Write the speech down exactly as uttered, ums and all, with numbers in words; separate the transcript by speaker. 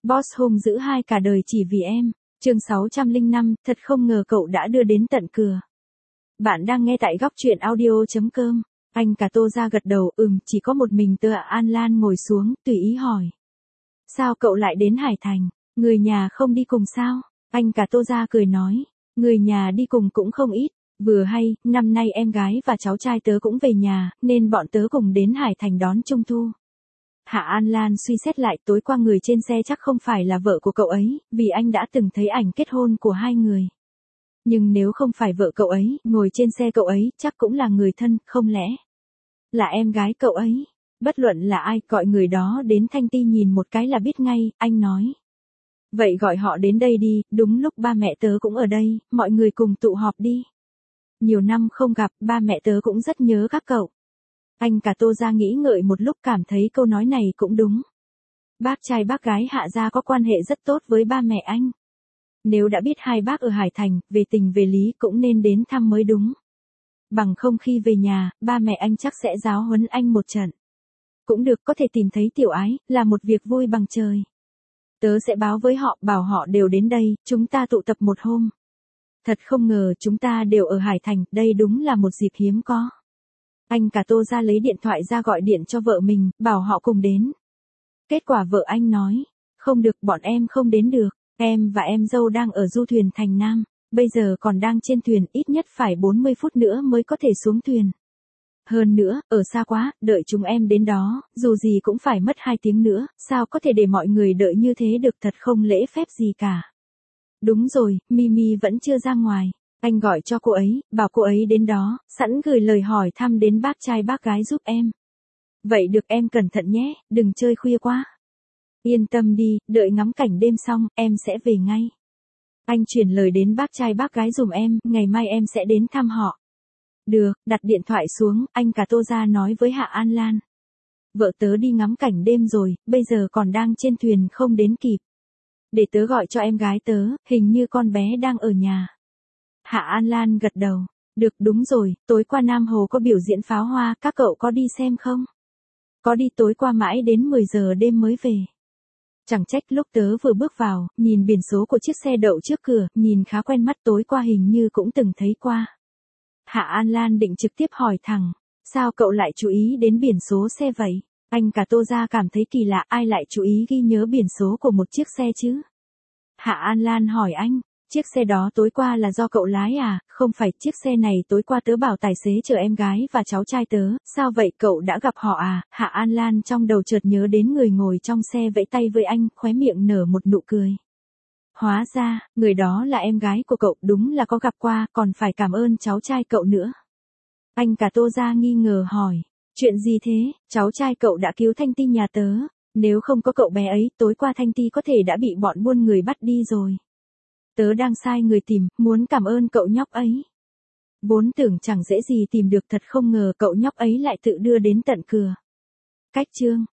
Speaker 1: Boss hung dữ hai cả đời chỉ vì em. Chương sáu trăm lẻ năm, thật không ngờ cậu đã đưa đến tận cửa. Bạn đang nghe tại góc truyện audio chấm com. Anh cả Tô ra gật đầu, ừm, chỉ có một mình Tơ An Lan ngồi xuống, tùy ý hỏi. Sao cậu lại đến Hải Thành? Người nhà không đi cùng sao? Anh cả Tô ra cười nói. Người nhà đi cùng cũng không ít. Vừa hay, năm nay em gái và cháu trai tớ cũng về nhà, nên bọn tớ cùng đến Hải Thành đón Trung Thu. Hạ An Lan suy xét lại, tối qua người trên xe chắc không phải là vợ của cậu ấy, vì anh đã từng thấy ảnh kết hôn của hai người. Nhưng nếu không phải vợ cậu ấy, ngồi trên xe cậu ấy, chắc cũng là người thân, không lẽ là em gái cậu ấy? Bất luận là ai, gọi người đó đến Thanh Ti nhìn một cái là biết ngay, anh nói. Vậy gọi họ đến đây đi, đúng lúc ba mẹ tớ cũng ở đây, mọi người cùng tụ họp đi. Nhiều năm không gặp, ba mẹ tớ cũng rất nhớ các cậu. Anh cả Tô ra nghĩ ngợi một lúc, cảm thấy câu nói này cũng đúng. Bác trai bác gái Hạ gia có quan hệ rất tốt với ba mẹ anh. Nếu đã biết hai bác ở Hải Thành, về tình về lý cũng nên đến thăm mới đúng. Bằng không khi về nhà, ba mẹ anh chắc sẽ giáo huấn anh một trận. Cũng được, có thể tìm thấy tiểu ái, là một việc vui bằng trời. Tớ sẽ báo với họ, bảo họ đều đến đây, chúng ta tụ tập một hôm. Thật không ngờ chúng ta đều ở Hải Thành, đây đúng là một dịp hiếm có. Anh cả Tô ra lấy điện thoại ra gọi điện cho vợ mình, bảo họ cùng đến. Kết quả vợ anh nói, không được, bọn em không đến được, em và em dâu đang ở du thuyền Thành Nam, bây giờ còn đang trên thuyền, ít nhất phải bốn mươi phút nữa mới có thể xuống thuyền. Hơn nữa, ở xa quá, đợi chúng em đến đó, dù gì cũng phải mất hai tiếng nữa, sao có thể để mọi người đợi như thế được, thật không lễ phép gì cả. Đúng rồi, Mimi vẫn chưa ra ngoài. Anh gọi cho cô ấy, bảo cô ấy đến đó, sẵn gửi lời hỏi thăm đến bác trai bác gái giúp em. Vậy được, em cẩn thận nhé, đừng chơi khuya quá. Yên tâm đi, đợi ngắm cảnh đêm xong, em sẽ về ngay. Anh chuyển lời đến bác trai bác gái dùm em, ngày mai em sẽ đến thăm họ. Được, đặt điện thoại xuống, anh cả Tô ra nói với Hạ An Lan. Vợ tớ đi ngắm cảnh đêm rồi, bây giờ còn đang trên thuyền không đến kịp. Để tớ gọi cho em gái tớ, hình như con bé đang ở nhà. Hạ An Lan gật đầu. Được, đúng rồi, tối qua Nam Hồ có biểu diễn pháo hoa, các cậu có đi xem không? Có đi, tối qua mãi đến mười giờ đêm mới về. Chẳng trách lúc tớ vừa bước vào, nhìn biển số của chiếc xe đậu trước cửa, nhìn khá quen mắt, tối qua hình như cũng từng thấy qua. Hạ An Lan định trực tiếp hỏi thẳng, sao cậu lại chú ý đến biển số xe vậy? Anh cả Tô ra cảm thấy kỳ lạ, ai lại chú ý ghi nhớ biển số của một chiếc xe chứ? Hạ An Lan hỏi anh, chiếc xe đó tối qua là do cậu lái à? Không phải, chiếc xe này tối qua tớ bảo tài xế chở em gái và cháu trai tớ. Sao vậy, cậu đã gặp họ à? Hạ An Lan trong đầu chợt nhớ đến người ngồi trong xe vẫy tay với anh, khóe miệng nở một nụ cười. Hóa ra, người đó là em gái của cậu, đúng là có gặp qua, còn phải cảm ơn cháu trai cậu nữa. Anh cả Tô ra nghi ngờ hỏi, chuyện gì thế? Cháu trai cậu đã cứu Thanh Ti nhà tớ, nếu không có cậu bé ấy, tối qua Thanh Ti có thể đã bị bọn buôn người bắt đi rồi. Tớ đang sai người tìm, muốn cảm ơn cậu nhóc ấy. Vốn tưởng chẳng dễ gì tìm được, thật không ngờ cậu nhóc ấy lại tự đưa đến tận cửa. Cách chương